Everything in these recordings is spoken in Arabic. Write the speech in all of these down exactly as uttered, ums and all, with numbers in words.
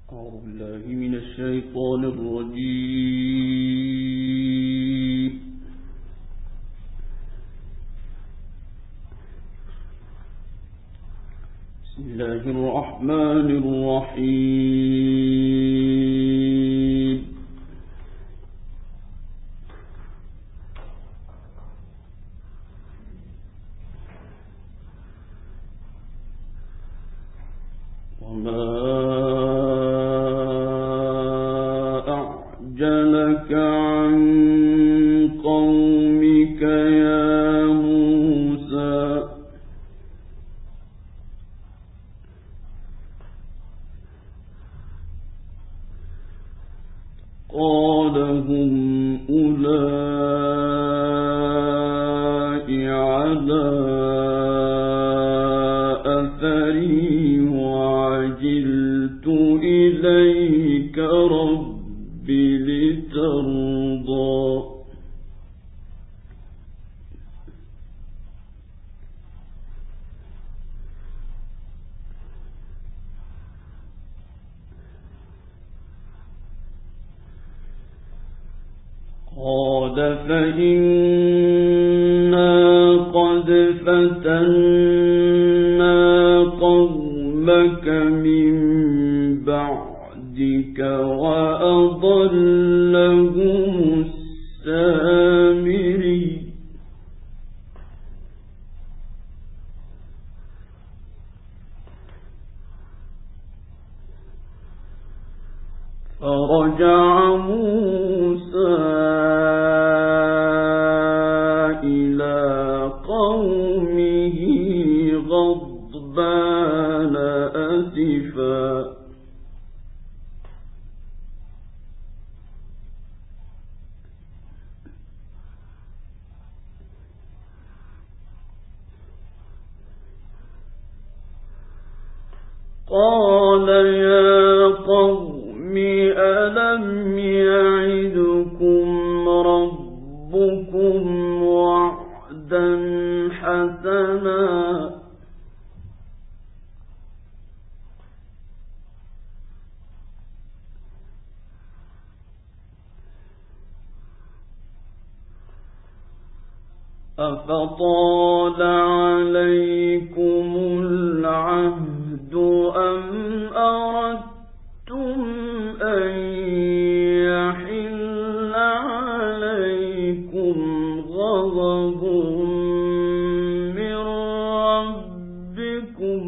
أعوذ بالله من الشيطان الرجيم. بسم الله الرحمن الرحيم. وما أعجلك عن قومك يا موسى. قال هم أولئك على أثري وعجلت إليك رب لترضى. قال فإنا قد فتنا قومك من بعدك وأضلهم السامري. فرجع موسى إلى قومه غضبان أسفا. قال يا قوم ألم يعدكم ربكم وعدا حسنا أفطال عليكم العهد أم أردتم أن يحل عليكم غضب من ربكم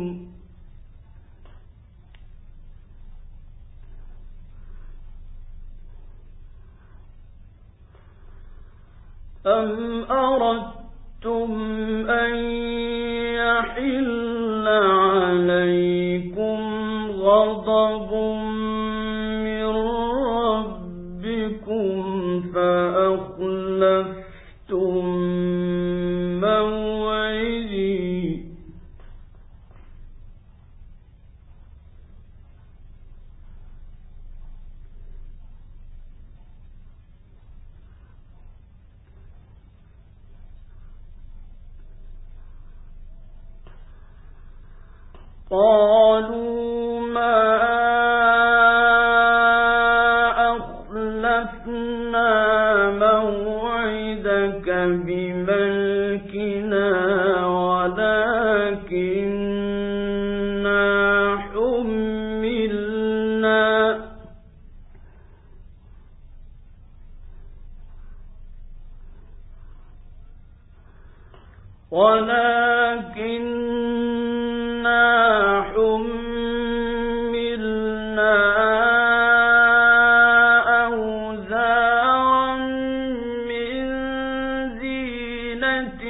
أم أردتم أن يحل عليكم غضب من ربكم فأخلفتم موعدي. قالوا ما أخلفنا موعدك بملكنا ولكننا حملنا ولكننا حملنا أوزارا من زينة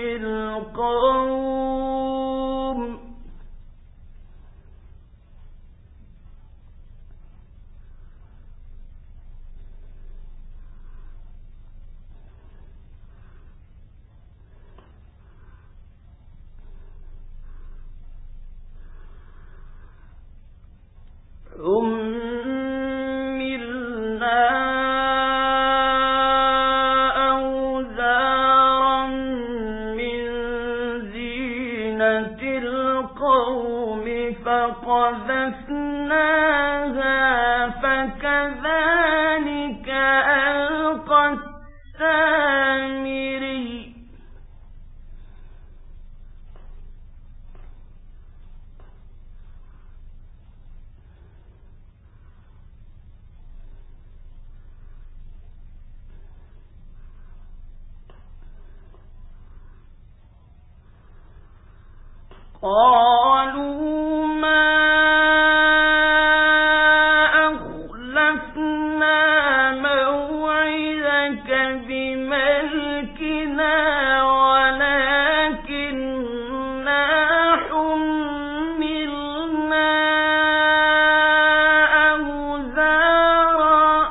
القوم حملنا أوزارا من زينة القوم فقالوا فقذفناها فكذلك ألقى السامري. قالوا ما أخلفنا موعدك بملكنا ولكننا حملنا أوزارا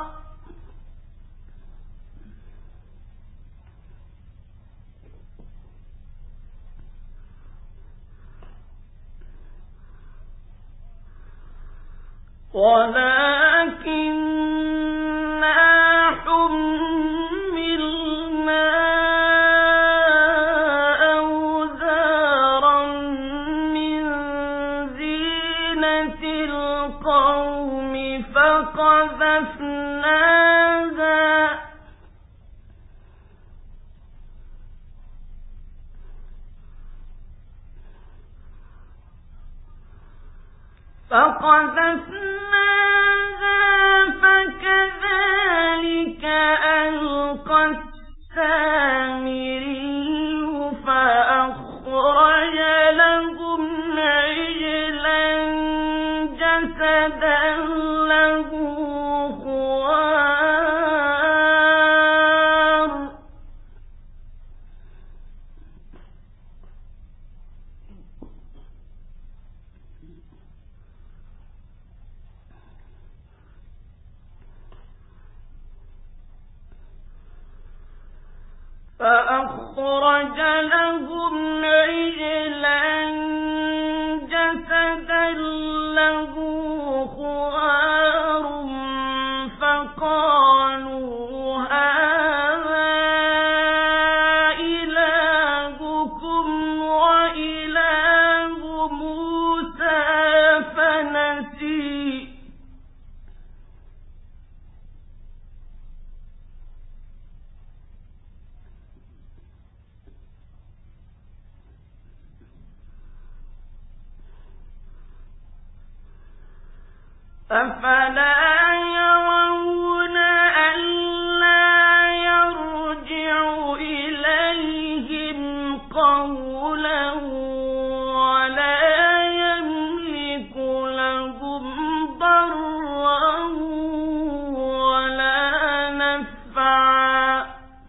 ولكننا حملنا أوزارا من زينة القوم فقذفناها فقذفناها فكذلك ألقى السامري فأخرج لهم عجلا جسدا له خوار فأخرج لهم عجلا جسدا له خوار فقالوا هذا إلهكم وإله موسى فنسي. أفلا يرون ألا يرجع إليهم قولا ولا يملك لهم ضرا ولا نفعا.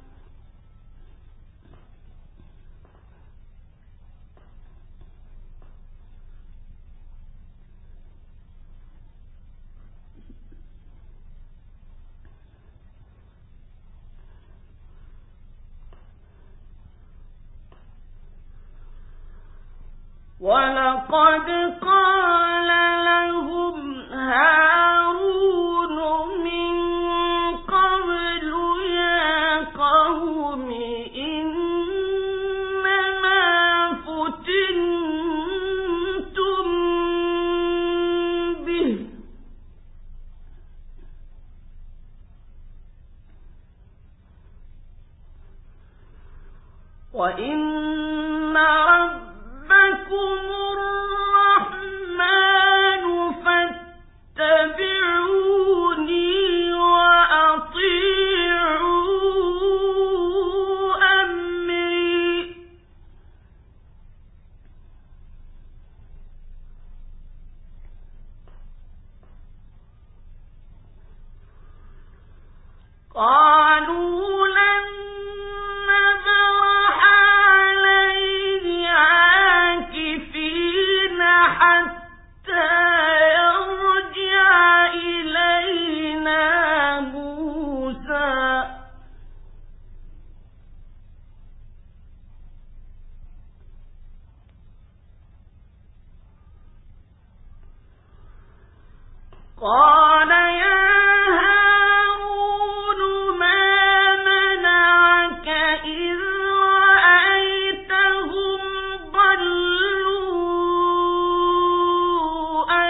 ولقد قال لهم هارون من قبل يا قوم إنما فتنتم به وإن ربكم الرحمن فاتبعوني وأطيعوا أمري. قالوا لن نبرح عليه عاكفين حتى يرجع إلينا موسى. قال يا هارون ما منعك إذ رأيتهم ضلوا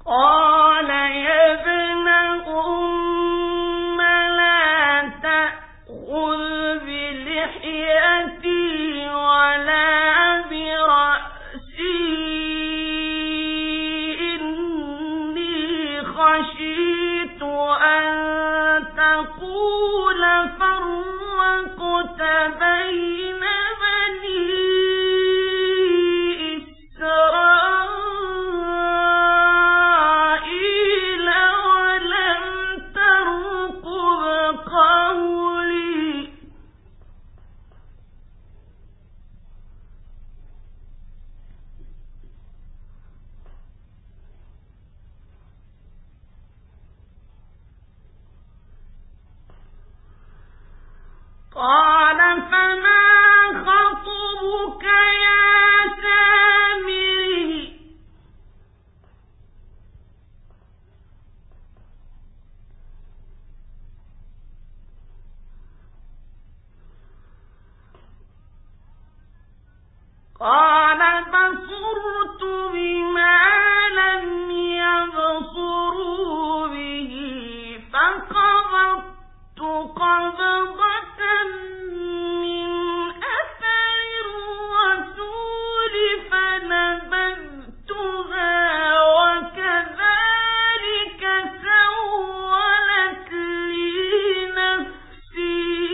قال يا ابن أم لا تأخذ بلحيتي ولا برأسي إني خشيت أن تقول فرقت بين بني قال فما خطبك يا سامري قال بصرت بما لم يبصروا به فقبضت قبضة من أثر الرسول فنبذتها وكذلك سولت لي نفسي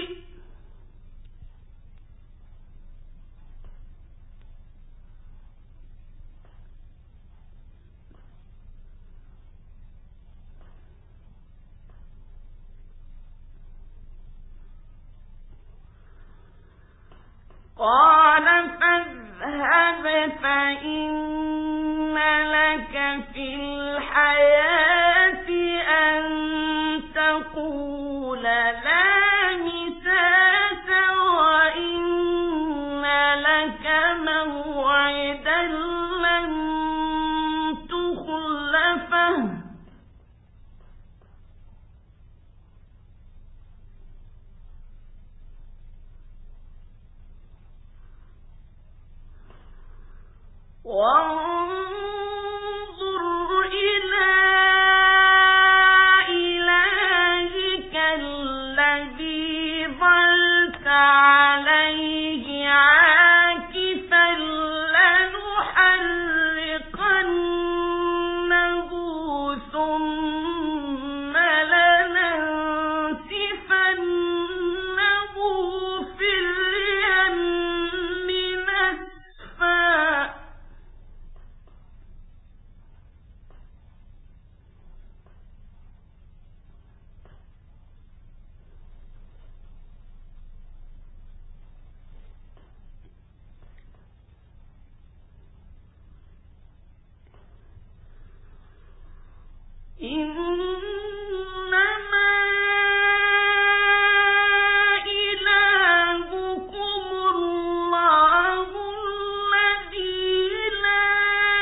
قال فاذهب فإن لك في الحياة أن تقول لا مساس وإن لك موعدا لن تخلفه وانظر إلى إلهك الذي ظلت عليه عاكفا لنحرقنه ثم لننسفنه في اليم نسفا إنما إلهكم الله الذي لا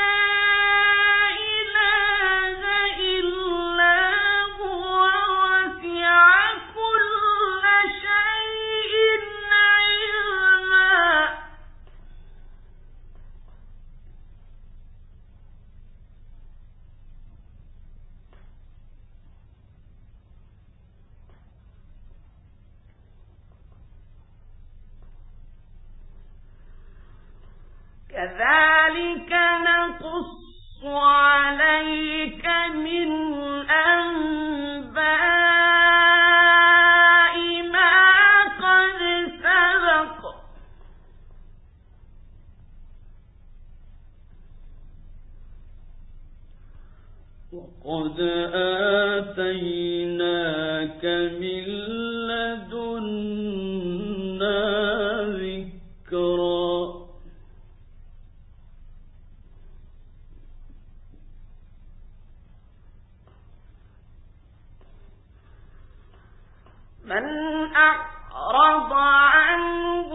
إله إلا هو وسع كل شيء علما كذلك نقص عليك من أنباء ما قد سبق وقد آتيناك من لدنا ذكرا من أعرض عنه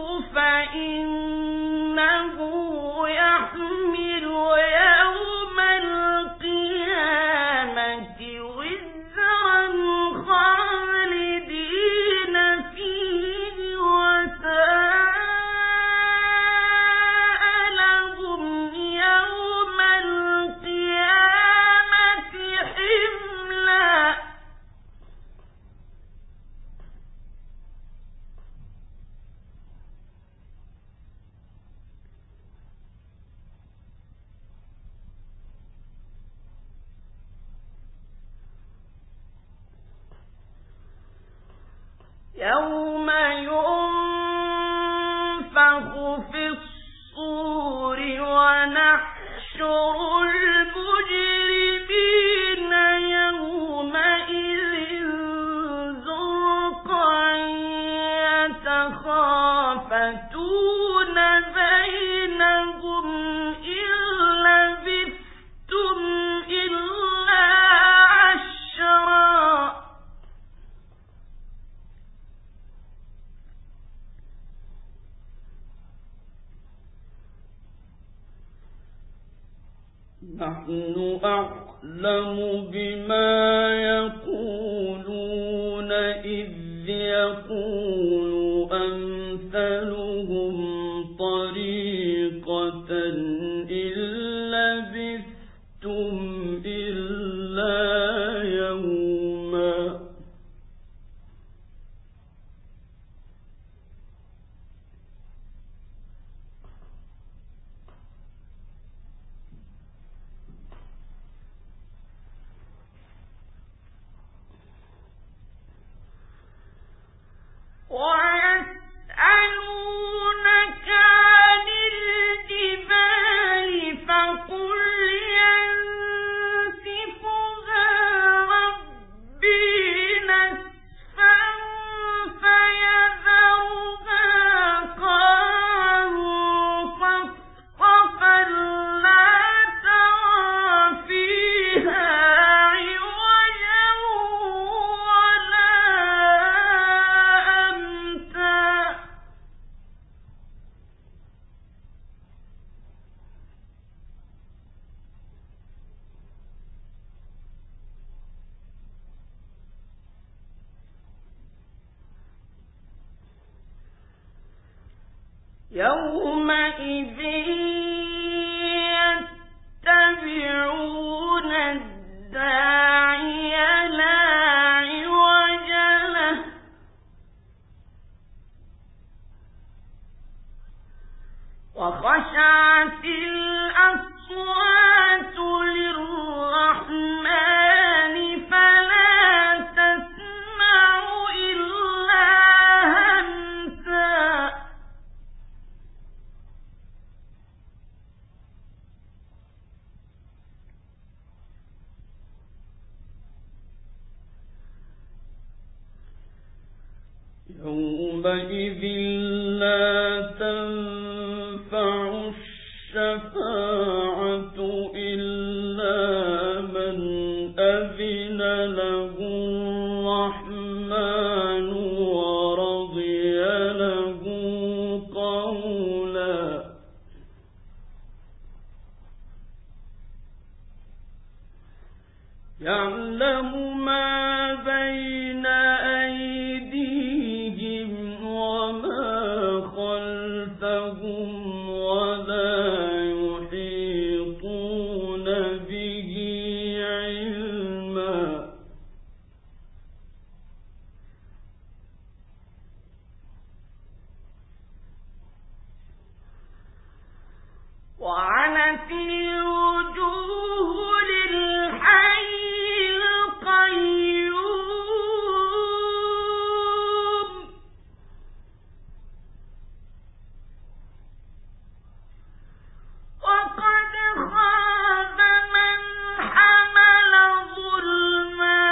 فإنه يحمل يوم القيامة وزرا خالدين فيه وساء لهم يوم القيامة يوم ينفخ في الصور ونحشر المجرمين يومئذ زرقا يتخافتون بينهم إن لبثتم إلا عشرا نحن أعلم بما يقولون إذ يقول أمثلهم طريقة إن لبثتم إلا يوما ويسألونك عن الجبال فقل ينسفها ربي نسفا فيذرها قاعا صفصفا لا ترى فيها عوجا ولا يومئذ يتبعون الداعي لا عوج له وخشعت الأصوات للرحمن فلا تسمع إلا همسا يومئذ لا تنفع الشفاعة إلا من أذن له الرحمن ورضي له قولا يعلم ما بين أيديهم وما خلفهم ولا يحيطون به علما وعنت الوجوه للحي القيوم وقد خاب من حمل ظلما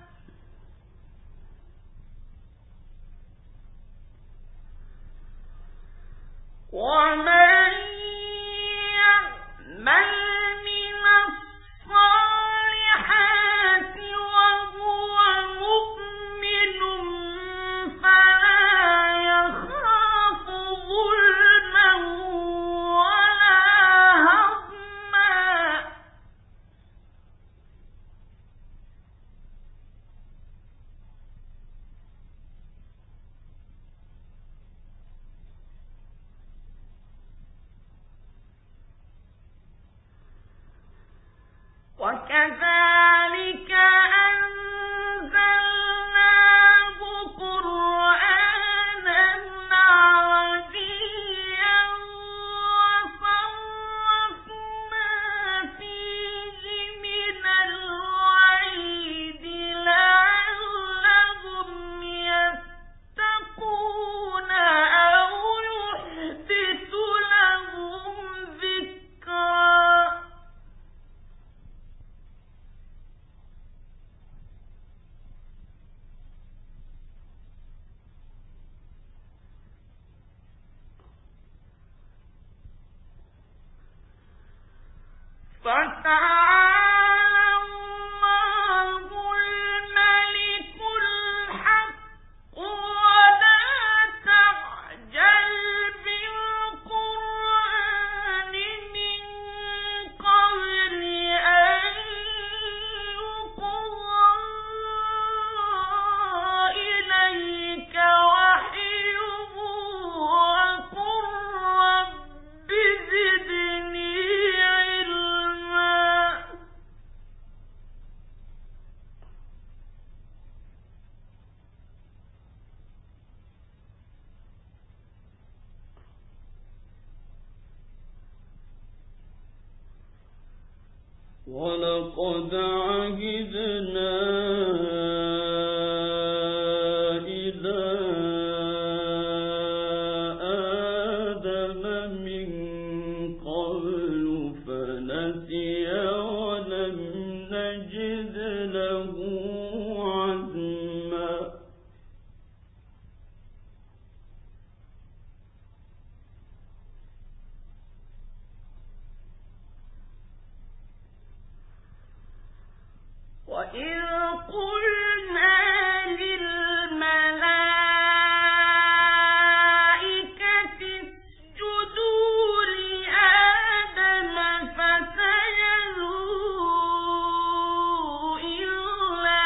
ومن يعمل من الصالحات وهو مؤمن فلا يخاف ظلما ولا هضما وكذلك أنزلناه قرآنا عربيا وصرفنا فيه من الوعيد لعلهم يتقون ولقد عهدنا إلى آدم من قبل فنسي ولم نجد له عزما. وإذ قلنا للملائكة اسجدوا لآدم فسجدوا إلا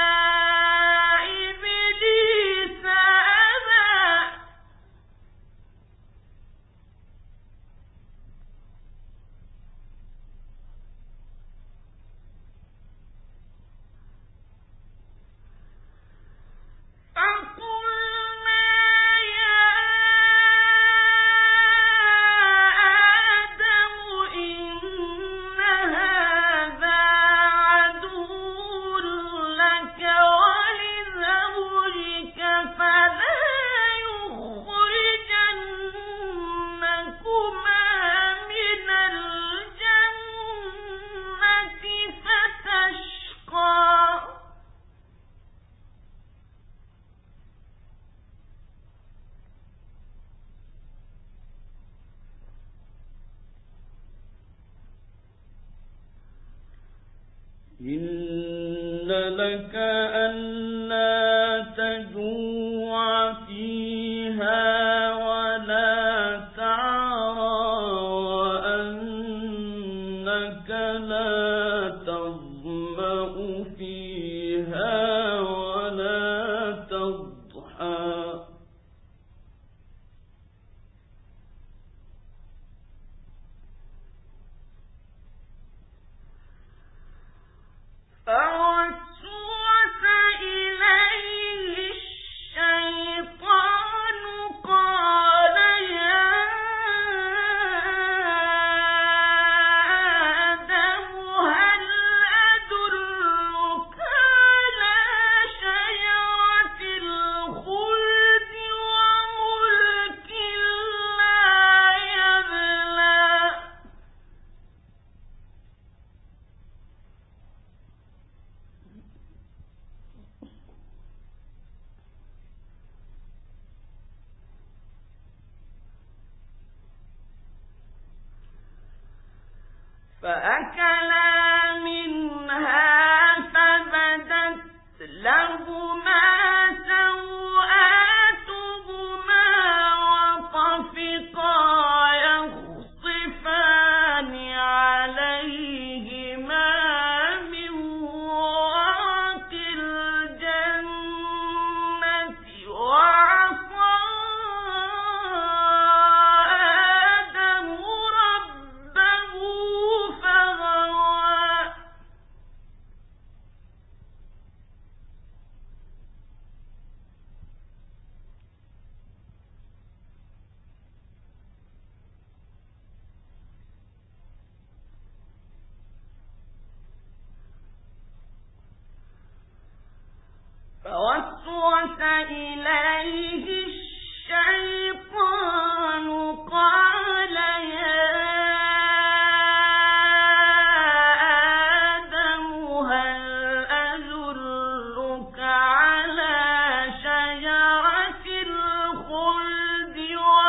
إبليس أبى. فقلنا يا آدم إن هذا عدو لك ولزوجك فلا يخرجنكما من الجنة فتشقى. إن لك ألا تجوع فيها ولا تعرى وأنك لا تظمأ فيها ولا تضحى. فوسوس إليه الشيطان قال يا آدم هل أدلك على شجرة الخلد وملك لا يبلى. فأكلا منها فبدت لهما سوآتهما وطفقا يخصفان عليهما من ورق الجنة وعصى آدم ربه فغوى. فوسوس إليه الشيطان قال يا آدم هل أدلك على شجرة الخلد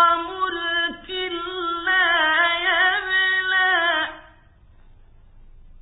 وملك لا يبلى.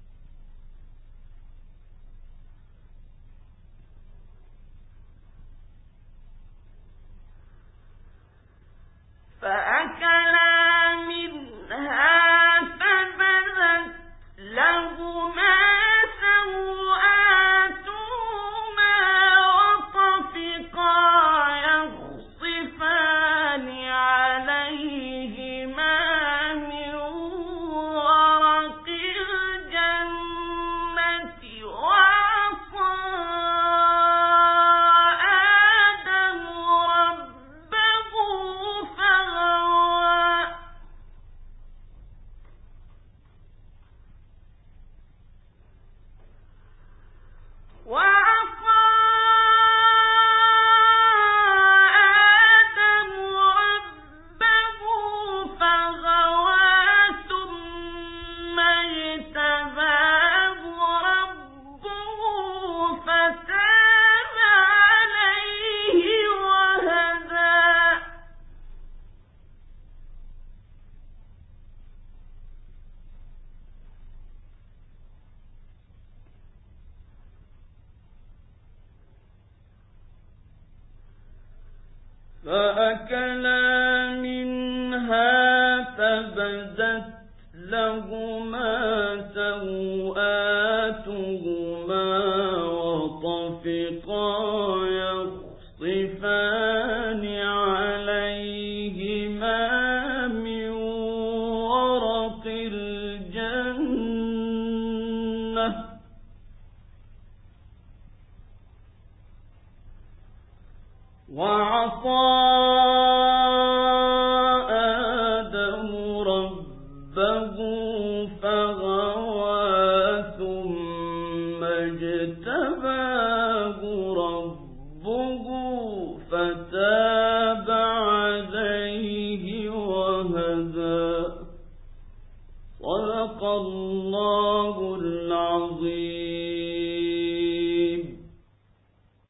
فأكلا منها فبدت لهما سوآتهما وطفقا يخصفان عليهما من ورق الجنة وعصى آدم ربه فغوى ثم اجتباه ربه فتاب عليه وهدى. صدق الله العظيم.